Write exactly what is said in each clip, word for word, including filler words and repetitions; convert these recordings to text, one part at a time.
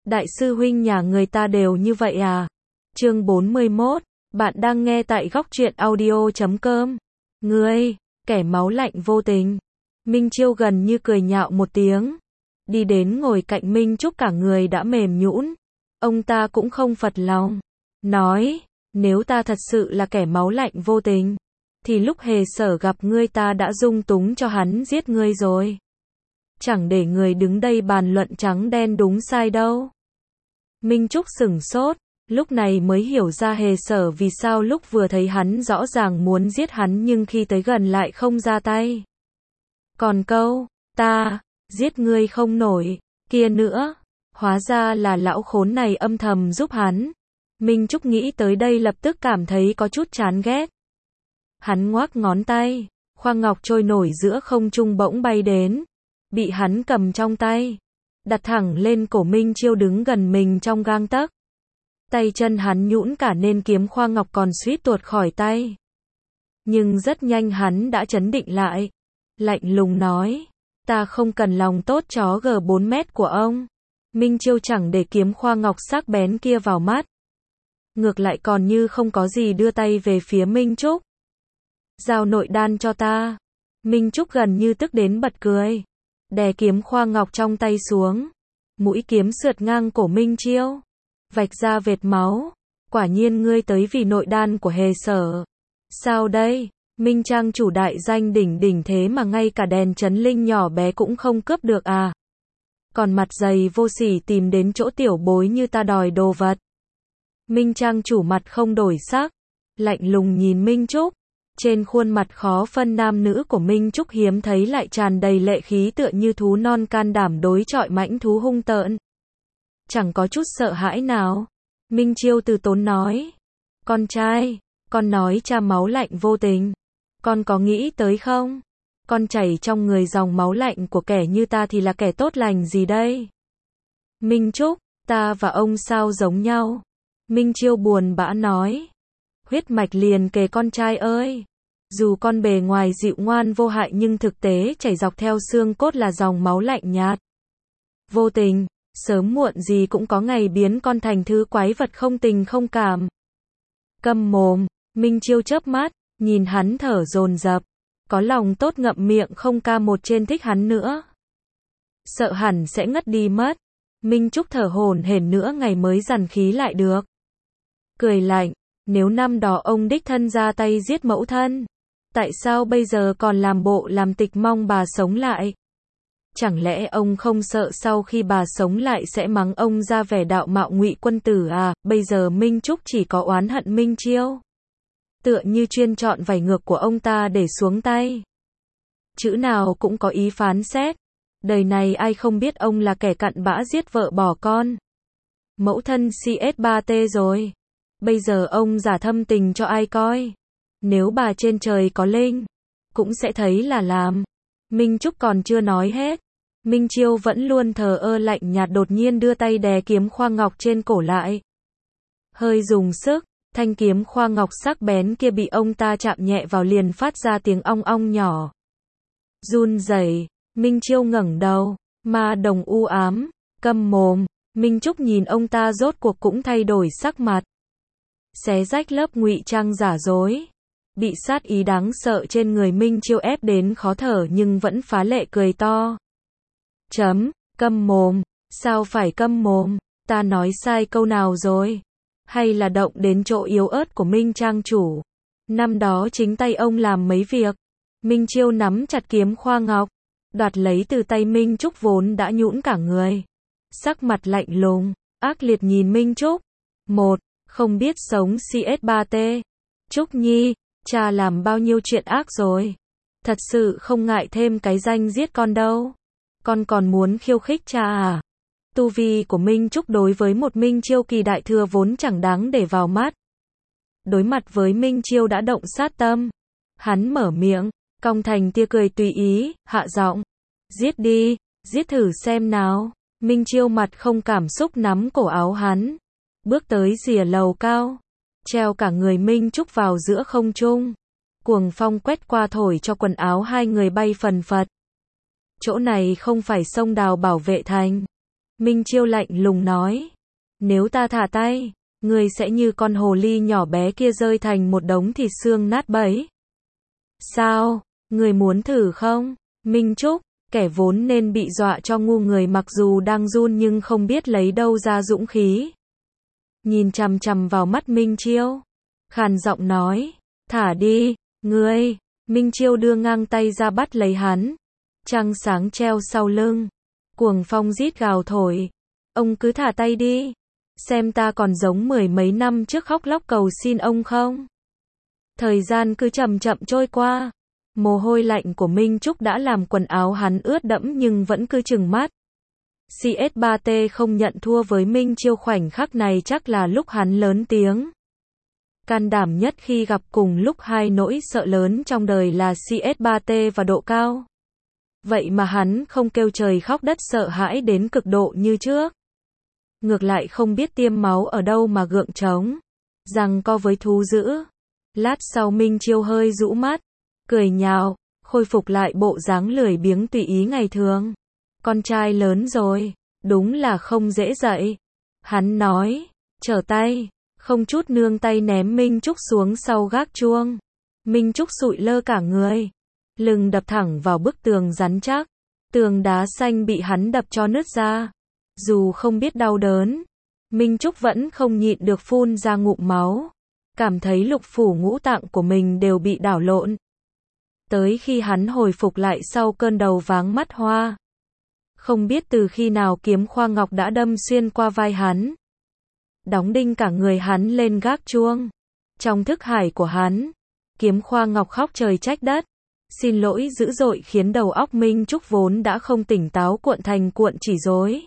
Đại sư huynh nhà người ta đều như vậy à? Chương bốn mươi mốt, bạn đang nghe tại góc truyện audio chấm com. Ngươi, kẻ máu lạnh vô tình. Minh Chiêu gần như cười nhạo một tiếng. Đi đến ngồi cạnh Minh Trúc cả người đã mềm nhũn. Ông ta cũng không phật lòng. Nói, nếu ta thật sự là kẻ máu lạnh vô tình, thì lúc Hề Sở gặp ngươi ta đã dung túng cho hắn giết ngươi rồi. Chẳng để người đứng đây bàn luận trắng đen đúng sai đâu. Minh Trúc sửng sốt, lúc này mới hiểu ra Hề Sở vì sao lúc vừa thấy hắn rõ ràng muốn giết hắn nhưng khi tới gần lại không ra tay. Còn câu, ta, giết ngươi không nổi, kia nữa, hóa ra là lão khốn này âm thầm giúp hắn. Minh Trúc nghĩ tới đây lập tức cảm thấy có chút chán ghét. Hắn ngoác ngón tay, khoang ngọc trôi nổi giữa không trung bỗng bay đến, bị hắn cầm trong tay, đặt thẳng lên cổ Minh Chiêu đứng gần mình trong gang tấc. Tay chân hắn nhũn cả nên kiếm khoang ngọc còn suýt tuột khỏi tay. Nhưng rất nhanh hắn đã trấn định lại, lạnh lùng nói, ta không cần lòng tốt chó G bốn mét của ông. Minh Chiêu chẳng để kiếm khoang ngọc sắc bén kia vào mắt, ngược lại còn như không có gì đưa tay về phía Minh Trúc. Giao nội đan cho ta. Minh Trúc gần như tức đến bật cười, đè kiếm khoang ngọc trong tay xuống, mũi kiếm sượt ngang cổ Minh Chiêu, vạch ra vệt máu. Quả nhiên ngươi tới vì nội đan của Hề Sở. Sao đây? Minh Trang chủ đại danh đỉnh đỉnh thế mà ngay cả đèn chấn linh nhỏ bé cũng không cướp được à? Còn mặt dày vô sỉ tìm đến chỗ tiểu bối như ta đòi đồ vật. Minh Trang chủ mặt không đổi sắc, lạnh lùng nhìn Minh Trúc. Trên khuôn mặt khó phân nam nữ của Minh Trúc hiếm thấy lại tràn đầy lệ khí tựa như thú non can đảm đối chọi mãnh thú hung tợn. Chẳng có chút sợ hãi nào. Minh Chiêu từ tốn nói, con trai, con nói cha máu lạnh vô tình, con có nghĩ tới không? Con chảy trong người dòng máu lạnh của kẻ như ta thì là kẻ tốt lành gì đây? Minh Trúc, ta và ông sao giống nhau? Minh Chiêu buồn bã nói, huyết mạch liền kề con trai ơi. Dù con bề ngoài dịu ngoan vô hại nhưng thực tế chảy dọc theo xương cốt là dòng máu lạnh nhạt. Vô tình, sớm muộn gì cũng có ngày biến con thành thứ quái vật không tình không cảm. Câm mồm, Minh Chiêu chớp mắt, nhìn hắn thở dồn dập, có lòng tốt ngậm miệng không ca một trên thích hắn nữa. Sợ hẳn sẽ ngất đi mất. Minh Trúc thở hổn hển nữa ngày mới dằn khí lại được. Cười lạnh, nếu năm đó ông đích thân ra tay giết mẫu thân, tại sao bây giờ còn làm bộ làm tịch mong bà sống lại? Chẳng lẽ ông không sợ sau khi bà sống lại sẽ mắng ông ra vẻ đạo mạo ngụy quân tử à? Bây giờ Minh Trúc chỉ có oán hận Minh Chiêu, tựa như chuyên chọn vảy ngược của ông ta để xuống tay. Chữ nào cũng có ý phán xét. Đời này ai không biết ông là kẻ cặn bã giết vợ bỏ con, mẫu thân C S ba T rồi. Bây giờ ông giả thâm tình cho ai coi? Nếu bà trên trời có linh, cũng sẽ thấy là làm. Minh Trúc còn chưa nói hết. Minh Chiêu vẫn luôn thờ ơ lạnh nhạt đột nhiên đưa tay đè kiếm khoang ngọc trên cổ lại. Hơi dùng sức, thanh kiếm khoang ngọc sắc bén kia bị ông ta chạm nhẹ vào liền phát ra tiếng ong ong nhỏ. Run rẩy, Minh Chiêu ngẩng đầu, ma đồng u ám, câm mồm. Minh Trúc nhìn ông ta rốt cuộc cũng thay đổi sắc mặt. Xé rách lớp ngụy trang giả dối. Bị sát ý đáng sợ trên người Minh Chiêu ép đến khó thở nhưng vẫn phá lệ cười to. Chấm, câm mồm, sao phải câm mồm, ta nói sai câu nào rồi? Hay là động đến chỗ yếu ớt của Minh Trang chủ? Năm đó chính tay ông làm mấy việc. Minh Chiêu nắm chặt kiếm khoang ngọc, đoạt lấy từ tay Minh Trúc vốn đã nhũn cả người. Sắc mặt lạnh lùng, ác liệt nhìn Minh Trúc. Một, không biết sống C S ba T. Trúc Nhi, cha làm bao nhiêu chuyện ác rồi. Thật sự không ngại thêm cái danh giết con đâu. Con còn muốn khiêu khích cha à? Tu vi của Minh Trúc đối với một Minh Chiêu kỳ đại thừa vốn chẳng đáng để vào mắt. Đối mặt với Minh Chiêu đã động sát tâm. Hắn mở miệng, cong thành tia cười tùy ý, hạ giọng. Giết đi, giết thử xem nào. Minh Chiêu mặt không cảm xúc nắm cổ áo hắn. Bước tới rìa lầu cao. Treo cả người Minh Trúc vào giữa không trung. Cuồng phong quét qua thổi cho quần áo hai người bay phần phật. Chỗ này không phải sông Đào bảo vệ thành. Minh Chiêu lạnh lùng nói. Nếu ta thả tay, ngươi sẽ như con hồ ly nhỏ bé kia rơi thành một đống thịt xương nát bấy. Sao, ngươi muốn thử không? Minh Trúc, kẻ vốn nên bị dọa cho ngu người mặc dù đang run nhưng không biết lấy đâu ra dũng khí. Nhìn chằm chằm vào mắt Minh Chiêu, khàn giọng nói, thả đi, ngươi. Minh Chiêu đưa ngang tay ra bắt lấy hắn. Trăng sáng treo sau lưng. Cuồng phong rít gào thổi. Ông cứ thả tay đi. Xem ta còn giống mười mấy năm trước khóc lóc cầu xin ông không? Thời gian cứ chậm chậm trôi qua. Mồ hôi lạnh của Minh Trúc đã làm quần áo hắn ướt đẫm nhưng vẫn cứ trừng mắt. xê ét ba tê không nhận thua với Minh Chiêu khoảnh khắc này chắc là lúc hắn lớn tiếng. Can đảm nhất khi gặp cùng lúc hai nỗi sợ lớn trong đời là xê ét ba tê và độ cao. Vậy mà hắn không kêu trời khóc đất sợ hãi đến cực độ như trước. Ngược lại không biết tiêm máu ở đâu mà gượng trống. Giằng co với thú dữ. Lát sau Minh Chiêu hơi rũ mắt. Cười nhạo. Khôi phục lại bộ dáng lười biếng tùy ý ngày thường. Con trai lớn rồi. Đúng là không dễ dạy. Hắn nói. Trở tay. Không chút nương tay ném Minh Trúc xuống sau gác chuông. Minh Trúc sụi lơ cả người. Lưng đập thẳng vào bức tường rắn chắc. Tường đá xanh bị hắn đập cho nứt ra. Dù không biết đau đớn, Minh Trúc vẫn không nhịn được phun ra ngụm máu. Cảm thấy lục phủ ngũ tạng của mình đều bị đảo lộn. Tới khi hắn hồi phục lại sau cơn đầu váng mắt hoa. Không biết từ khi nào kiếm khoa ngọc đã đâm xuyên qua vai hắn. Đóng đinh cả người hắn lên gác chuông. Trong thức hải của hắn, kiếm khoa ngọc khóc trời trách đất. Xin lỗi dữ dội khiến đầu óc Minh Trúc vốn đã không tỉnh táo cuộn thành cuộn chỉ rối.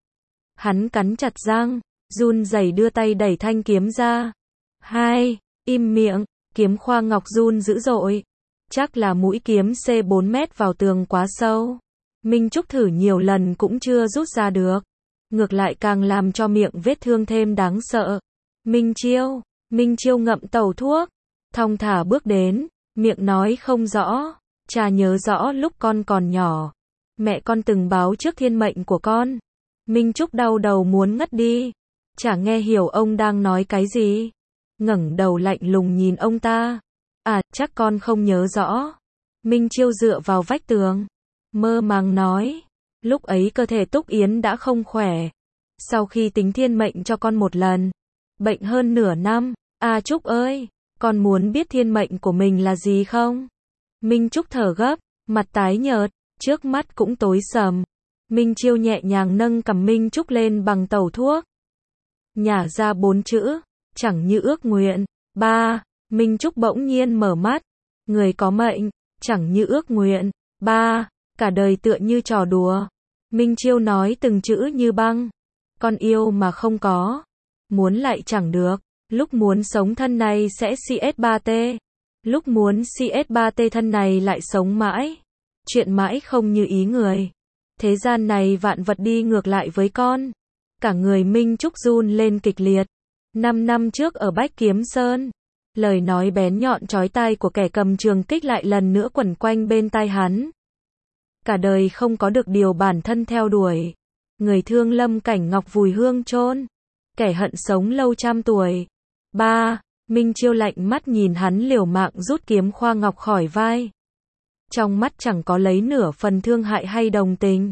Hắn cắn chặt răng, run rẩy đưa tay đẩy thanh kiếm ra. Hai, im miệng, kiếm khoa ngọc run dữ dội. Chắc là mũi kiếm C bốn mét vào tường quá sâu. Minh Trúc thử nhiều lần cũng chưa rút ra được. Ngược lại càng làm cho miệng vết thương thêm đáng sợ. Minh Chiêu, Minh Chiêu ngậm tẩu thuốc. Thong thả bước đến, miệng nói không rõ. Cha nhớ rõ lúc con còn nhỏ. Mẹ con từng báo trước thiên mệnh của con. Minh Trúc đau đầu muốn ngất đi. Chả nghe hiểu ông đang nói cái gì. Ngẩng đầu lạnh lùng nhìn ông ta. À, chắc con không nhớ rõ. Minh Chiêu dựa vào vách tường. Mơ màng nói. Lúc ấy cơ thể Túc Yến đã không khỏe. Sau khi tính thiên mệnh cho con một lần. Bệnh hơn nửa năm. À Trúc ơi, con muốn biết thiên mệnh của mình là gì không? Minh Trúc thở gấp, mặt tái nhợt, trước mắt cũng tối sầm. Minh Chiêu nhẹ nhàng nâng cằm Minh Trúc lên bằng tẩu thuốc. Nhả ra bốn chữ, chẳng như ước nguyện. Ba, Minh Trúc bỗng nhiên mở mắt. Người có mệnh, chẳng như ước nguyện. Ba, cả đời tựa như trò đùa. Minh Chiêu nói từng chữ như băng. Con yêu mà không có. Muốn lại chẳng được. Lúc muốn sống thân này sẽ xê ét ba tê. Lúc muốn xê ét ba tê thân này lại sống mãi. Chuyện mãi không như ý người. Thế gian này vạn vật đi ngược lại với con. Cả người Minh Trúc run lên kịch liệt. Năm năm trước ở Bách Kiếm Sơn. Lời nói bén nhọn chói tai của kẻ cầm trường kích lại lần nữa quẩn quanh bên tai hắn. Cả đời không có được điều bản thân theo đuổi. Người thương lâm cảnh ngọc vùi hương chôn. Kẻ hận sống lâu trăm tuổi. Ba, Minh Chiêu lạnh mắt nhìn hắn liều mạng rút kiếm khoa ngọc khỏi vai. Trong mắt chẳng có lấy nửa phần thương hại hay đồng tình.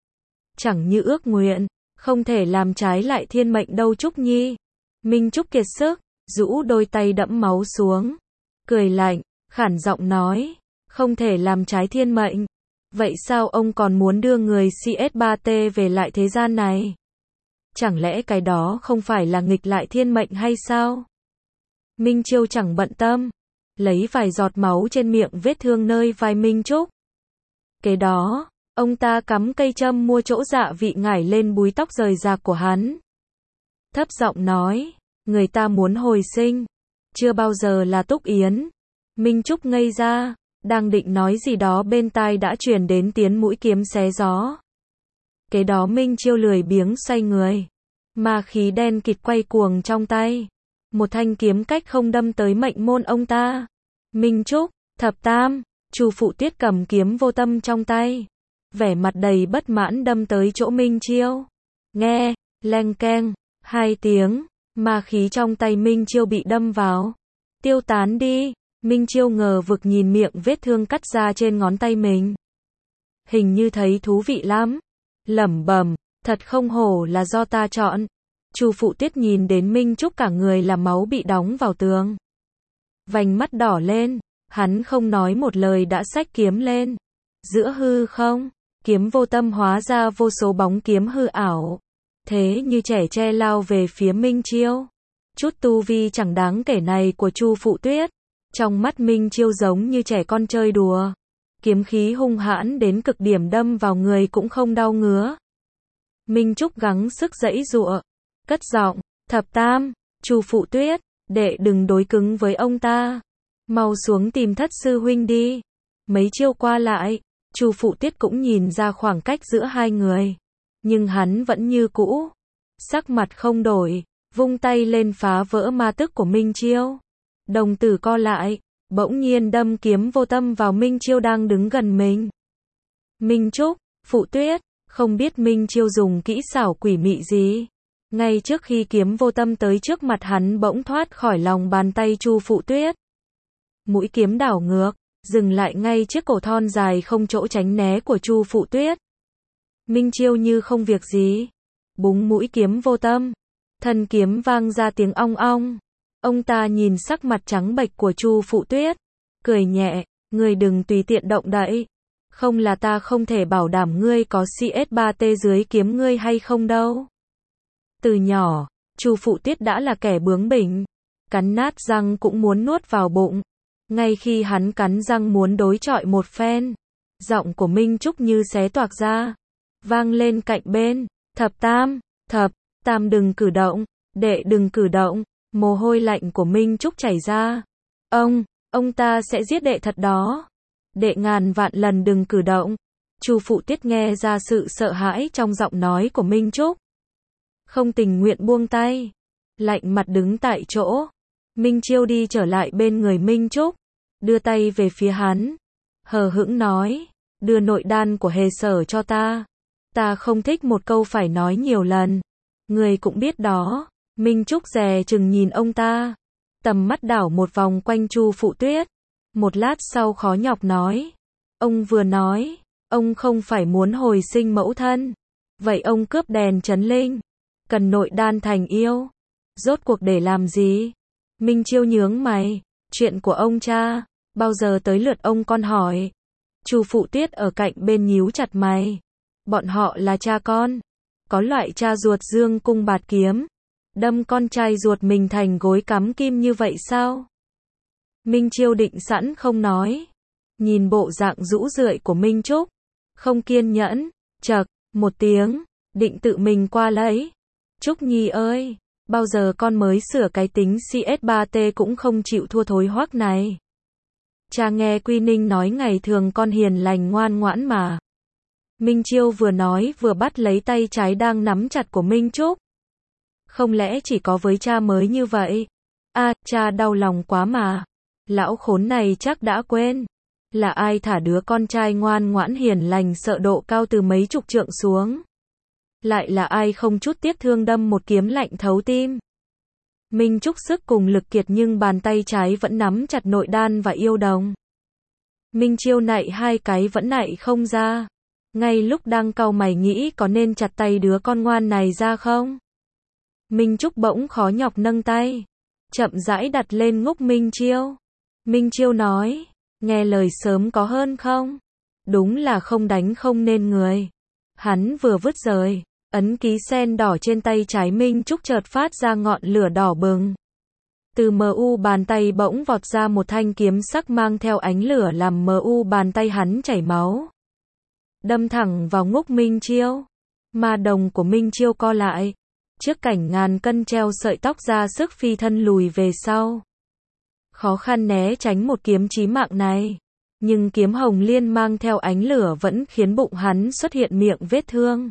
Chẳng như ước nguyện, không thể làm trái lại thiên mệnh đâu Trúc Nhi. Minh Trúc kiệt sức, rũ đôi tay đẫm máu xuống. Cười lạnh, khản giọng nói, không thể làm trái thiên mệnh. Vậy sao ông còn muốn đưa người xê ét ba tê về lại thế gian này? Chẳng lẽ cái đó không phải là nghịch lại thiên mệnh hay sao? Minh Chiêu chẳng bận tâm. Lấy vài giọt máu trên miệng vết thương nơi vai Minh Trúc. Kế đó, ông ta cắm cây châm mua chỗ dạ vị ngải lên búi tóc rời rạc của hắn. Thấp giọng nói, người ta muốn hồi sinh. Chưa bao giờ là Túc Yến. Minh Trúc ngây ra, đang định nói gì đó bên tai đã truyền đến tiếng mũi kiếm xé gió. Kế đó Minh Chiêu lười biếng xoay người. Ma khí đen kịt quay cuồng trong tay. Một thanh kiếm cách không đâm tới mệnh môn ông ta. Minh Trúc, thập tam, Chu Phụ Tuyết cầm kiếm vô tâm trong tay. Vẻ mặt đầy bất mãn đâm tới chỗ Minh Chiêu. nghe, leng keng, hai tiếng, ma khí trong tay Minh Chiêu bị đâm vào. Tiêu tán đi, Minh Chiêu ngờ vực nhìn miệng vết thương cắt ra trên ngón tay mình. Hình như thấy thú vị lắm. Lẩm bẩm, thật không hổ là do ta chọn. Chu Phụ Tuyết nhìn đến Minh Trúc cả người là máu bị đóng vào tường. Vành mắt đỏ lên, hắn không nói một lời đã xách kiếm lên. Giữa hư không, kiếm vô tâm hóa ra vô số bóng kiếm hư ảo. Thế như trẻ tre lao về phía Minh Chiêu. Chút tu vi chẳng đáng kể này của Chu Phụ Tuyết. Trong mắt Minh Chiêu giống như trẻ con chơi đùa. Kiếm khí hung hãn đến cực điểm đâm vào người cũng không đau ngứa. Minh Trúc gắng sức giãy giụa, cất giọng, thập tam, Chu Phụ Tuyết, đệ đừng đối cứng với ông ta. Mau xuống tìm thất sư huynh đi. Mấy chiêu qua lại, Chu Phụ Tuyết cũng nhìn ra khoảng cách giữa hai người. Nhưng hắn vẫn như cũ. Sắc mặt không đổi, vung tay lên phá vỡ ma tức của Minh Chiêu. Đồng tử co lại, bỗng nhiên đâm kiếm vô tâm vào Minh Chiêu đang đứng gần mình. Minh Trúc, Phụ Tuyết, không biết Minh Chiêu dùng kỹ xảo quỷ mị gì. Ngay trước khi kiếm vô tâm tới trước mặt hắn bỗng thoát khỏi lòng bàn tay Chu Phụ Tuyết. Mũi kiếm đảo ngược, dừng lại ngay chiếc cổ thon dài không chỗ tránh né của Chu Phụ Tuyết. Minh Chiêu như không việc gì, búng mũi kiếm vô tâm. Thân kiếm vang ra tiếng ong ong. Ông ta nhìn sắc mặt trắng bệch của Chu Phụ Tuyết, cười nhẹ, ngươi đừng tùy tiện động đậy. Không là ta không thể bảo đảm ngươi có xê ét ba tê dưới kiếm ngươi hay không đâu. Từ nhỏ, Chu Phụ Tuyết đã là kẻ bướng bỉnh, cắn nát răng cũng muốn nuốt vào bụng. Ngay khi hắn cắn răng muốn đối chọi một phen, giọng của Minh Trúc như xé toạc ra, vang lên cạnh bên, thập tam, thập, tam đừng cử động, đệ đừng cử động. Mồ hôi lạnh của Minh Trúc chảy ra. Ông, ông ta sẽ giết đệ thật đó. Đệ ngàn vạn lần đừng cử động. Chu Phụ Tuyết nghe ra sự sợ hãi trong giọng nói của Minh Trúc. Không tình nguyện buông tay. Lạnh mặt đứng tại chỗ. Minh Chiêu đi trở lại bên người Minh Trúc. Đưa tay về phía hắn. Hờ hững nói. Đưa nội đan của hề sở cho ta. Ta không thích một câu phải nói nhiều lần. Người cũng biết đó. Minh Trúc dè chừng nhìn ông ta. Tầm mắt đảo một vòng quanh Chu Phụ Tuyết. Một lát sau khó nhọc nói. Ông vừa nói. Ông không phải muốn hồi sinh mẫu thân. Vậy ông cướp đèn trấn linh. Cần nội đan thành yêu. Rốt cuộc để làm gì? Minh Chiêu nhướng mày. Chuyện của ông cha. Bao giờ tới lượt ông con hỏi. Chu Phụ Tuyết ở cạnh bên nhíu chặt mày. Bọn họ là cha con. Có loại cha ruột dương cung bạt kiếm. Đâm con trai ruột mình thành gối cắm kim như vậy sao? Minh Chiêu định sẵn không nói. Nhìn bộ dạng rũ rượi của Minh Trúc. Không kiên nhẫn. Chậc, một tiếng. Định tự mình qua lấy. Trúc Nhi ơi. Bao giờ con mới sửa cái tính xê ét ba tê cũng không chịu thua thối hoác này. Cha nghe Quy Ninh nói ngày thường con hiền lành ngoan ngoãn mà. Minh Chiêu vừa nói vừa bắt lấy tay trái đang nắm chặt của Minh Trúc. Không lẽ chỉ có với cha mới như vậy? À, cha đau lòng quá mà. Lão khốn này chắc đã quên. Là ai thả đứa con trai ngoan ngoãn hiền lành sợ độ cao từ mấy chục trượng xuống? Lại là ai không chút tiếc thương đâm một kiếm lạnh thấu tim? Minh Trúc sức cùng lực kiệt nhưng bàn tay trái vẫn nắm chặt nội đan và yêu đồng. Minh Chiêu nạy hai cái vẫn nạy không ra. Ngay lúc đang cau mày nghĩ có nên chặt tay đứa con ngoan này ra không? Minh Trúc bỗng khó nhọc nâng tay, chậm rãi đặt lên ngúc Minh Chiêu. Minh Chiêu nói, nghe lời sớm có hơn không? Đúng là không đánh không nên người. Hắn vừa vứt rời, ấn ký sen đỏ trên tay trái Minh Trúc chợt phát ra ngọn lửa đỏ bừng. Từ mờ u bàn tay bỗng vọt ra một thanh kiếm sắc mang theo ánh lửa làm mờ u bàn tay hắn chảy máu. Đâm thẳng vào ngúc Minh Chiêu. Ma đồng của Minh Chiêu co lại. Trước cảnh ngàn cân treo sợi tóc ra sức phi thân lùi về sau. Khó khăn né tránh một kiếm chí mạng này. Nhưng kiếm hồng liên mang theo ánh lửa vẫn khiến bụng hắn xuất hiện miệng vết thương.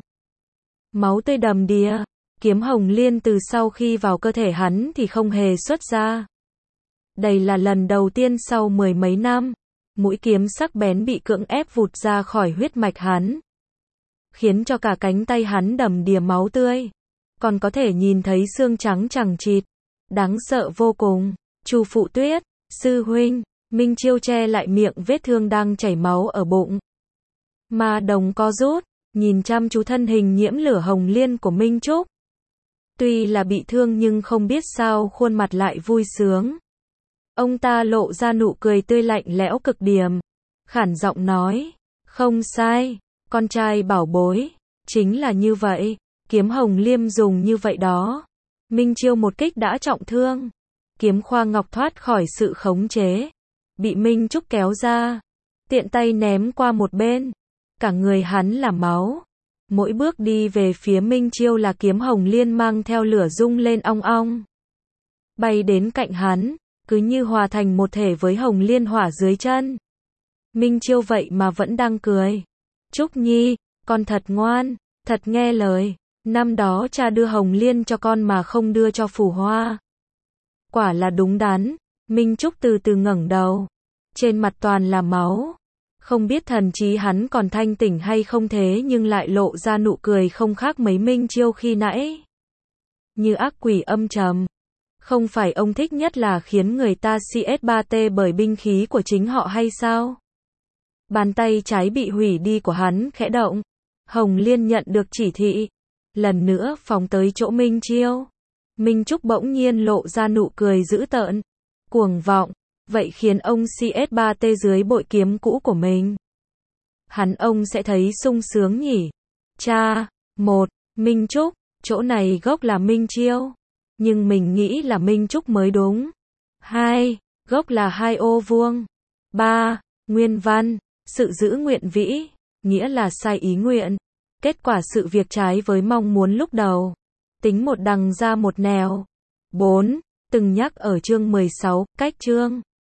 Máu tươi đầm đìa. Kiếm hồng liên từ sau khi vào cơ thể hắn thì không hề xuất ra. Đây là lần đầu tiên sau mười mấy năm, mũi kiếm sắc bén bị cưỡng ép vụt ra khỏi huyết mạch hắn. khiến cho cả cánh tay hắn đầm đìa máu tươi. Còn có thể nhìn thấy xương trắng chằng chịt. Đáng sợ vô cùng. Chu Phụ Tuyết, sư huynh, Minh Chiêu che lại miệng vết thương đang chảy máu ở bụng. Ma đồng co rút, nhìn chăm chú thân hình nhiễm lửa hồng liên của Minh Trúc. Tuy là bị thương nhưng không biết sao khuôn mặt lại vui sướng. Ông ta lộ ra nụ cười tươi lạnh lẽo cực điểm. Khản giọng nói, không sai, con trai bảo bối, chính là như vậy, kiếm hồng liêm dùng như vậy đó. Minh Chiêu một kích đã trọng thương. Kiếm khoa ngọc thoát khỏi sự khống chế. Bị Minh Trúc kéo ra. Tiện tay ném qua một bên. Cả người hắn là máu. Mỗi bước đi về phía Minh Chiêu là kiếm hồng liên mang theo lửa rung lên ong ong. Bay đến cạnh hắn, cứ như hòa thành một thể với hồng liên hỏa dưới chân. Minh Chiêu vậy mà vẫn đang cười. Trúc Nhi, con thật ngoan, thật nghe lời. Năm đó cha đưa hồng liên cho con mà không đưa cho Phù Hoa. Quả là đúng đắn. Minh Trúc từ từ ngẩng đầu. Trên mặt toàn là máu. Không biết thần trí hắn còn thanh tỉnh hay không thế nhưng lại lộ ra nụ cười không khác mấy Minh Chiêu khi nãy. Như ác quỷ âm trầm. Không phải ông thích nhất là khiến người ta xê ét ba tê bởi binh khí của chính họ hay sao? Bàn tay trái bị hủy đi của hắn khẽ động. Hồng Liên nhận được chỉ thị. Lần nữa phóng tới chỗ Minh Chiêu. Minh Trúc bỗng nhiên lộ ra nụ cười dữ tợn. Cuồng vọng. Vậy khiến ông xê ét ba tê dưới bội kiếm cũ của mình. Hắn ông sẽ thấy sung sướng nhỉ. Cha. Một. Minh Trúc. Chỗ này gốc là Minh Chiêu. Nhưng mình nghĩ là Minh Trúc mới đúng. Hai. Gốc là hai ô vuông. Ba. Nguyên văn. Sự giữ nguyện vĩ. Nghĩa là sai ý nguyện. Kết quả sự việc trái với mong muốn lúc đầu. Tính một đằng ra một nẻo. Bốn. Từng nhắc ở chương mười sáu, cách chương.